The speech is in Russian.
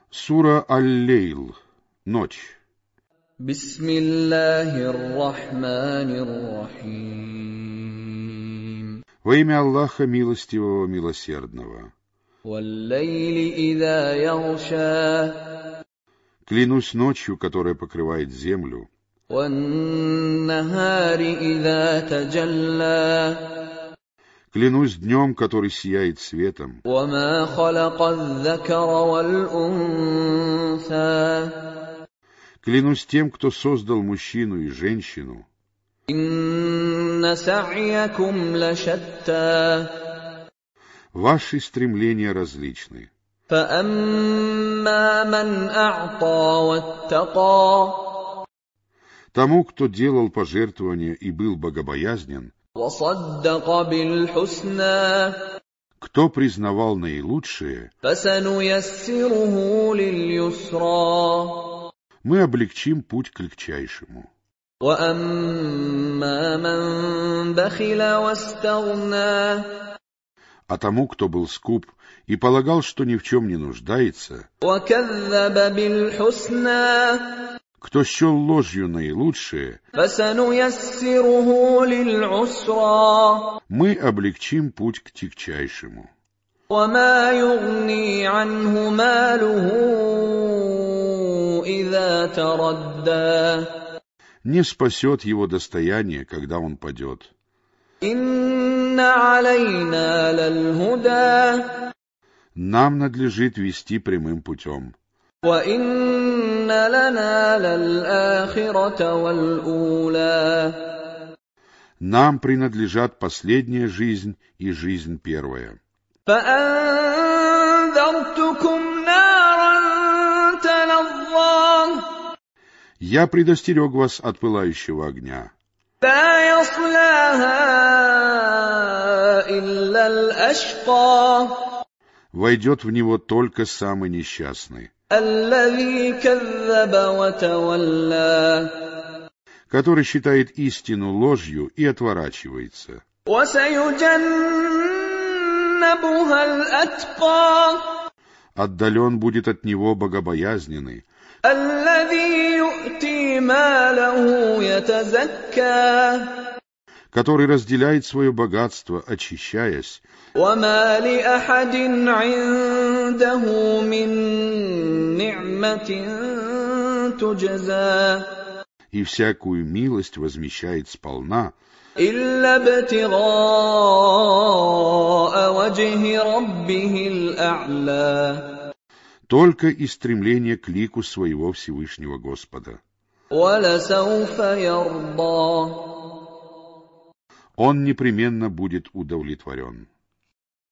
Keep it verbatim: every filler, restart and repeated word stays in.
Сура Аль-Лейл. Ночь. Бисмиллахир-рахманир-рахим. Во имя Аллаха Милостивого, Милосердного. Валлейли иза ягша. Клянусь ночью, которая покрывает землю. Ван-нахари иза таджалла. Клянусь днем, который сияет светом. وَمَا خَلَقَ الذَّكَرَ وَالْأُنثَى. Клянусь тем, кто создал мужчину и женщину. إِنَّ سَعْيَكُمْ لَشَتَّى. Ваши стремления различны. فَأَمَّا مَنْ أَعْطَى وَاتَّقَى. Тому, кто делал пожертвования и был богобоязнен, وَصَدَّقَ بِالْحُسْنَى. кто признавал наилучшее, فَسَنُيَسِّرُهُ لِلْيُسْرَى. мы облегчим путь к легчайшему. وَأَمَّا مَنْ بَخِلَ وَاسْتَغْنَى. А тому, кто был скуп и полагал, что ни в чем не нуждается, وَكَذَّبَ بِالْحُسْنَى. кто счел ложью наилучшее, فَسَنُيَسِّرُهُ لِلْعُسْرَى. мы облегчим путь к тягчайшему. وَمَا يُغْنِي عَنْهُ مَالُهُ إِذَا تَرَدَّى. Не спасет его достояние, когда он падет. إِنَّ عَلَيْنَا لَلْهُدَى. Нам надлежит вести прямым путем. وَإِنَّ لَنَا لَلْآخِرَةَ وَالْأُولَى. Нам принадлежат последняя жизнь и жизнь первая. فَأَنذَرْتُكُمْ نَارًا تَلَظَّى. Я предостерег вас от пылающего огня. لَا يَصْلَاهَا إِلَّا الْأَشْقَى. Войдет в него только самый несчастный, الَّذِي كَذَّبَ وَتَوَلَّى. который считает истину ложью и отворачивается. وَسَيُجَنَّبُهَا الْأَتْقَى. Отдален будет от него богобоязненный, الَّذِي يُؤْتِي مَالَهُ يَتَزَكَّى. который разделяет свое богатство, очищаясь, وَمَا لِأَحَدٍ عِندَهُ مِن نِّعْمَةٍ تُجْزَى. и всякую милость возмещает сполна, إِلَّا ابْتِغَاءَ وَجْهِ رَبِّهِ الْأَعْلَى. только из стремления к лику своего Всевышнего Господа. وَلَسَوْفَ يَرْضَى. Он непременно будет удовлетворен.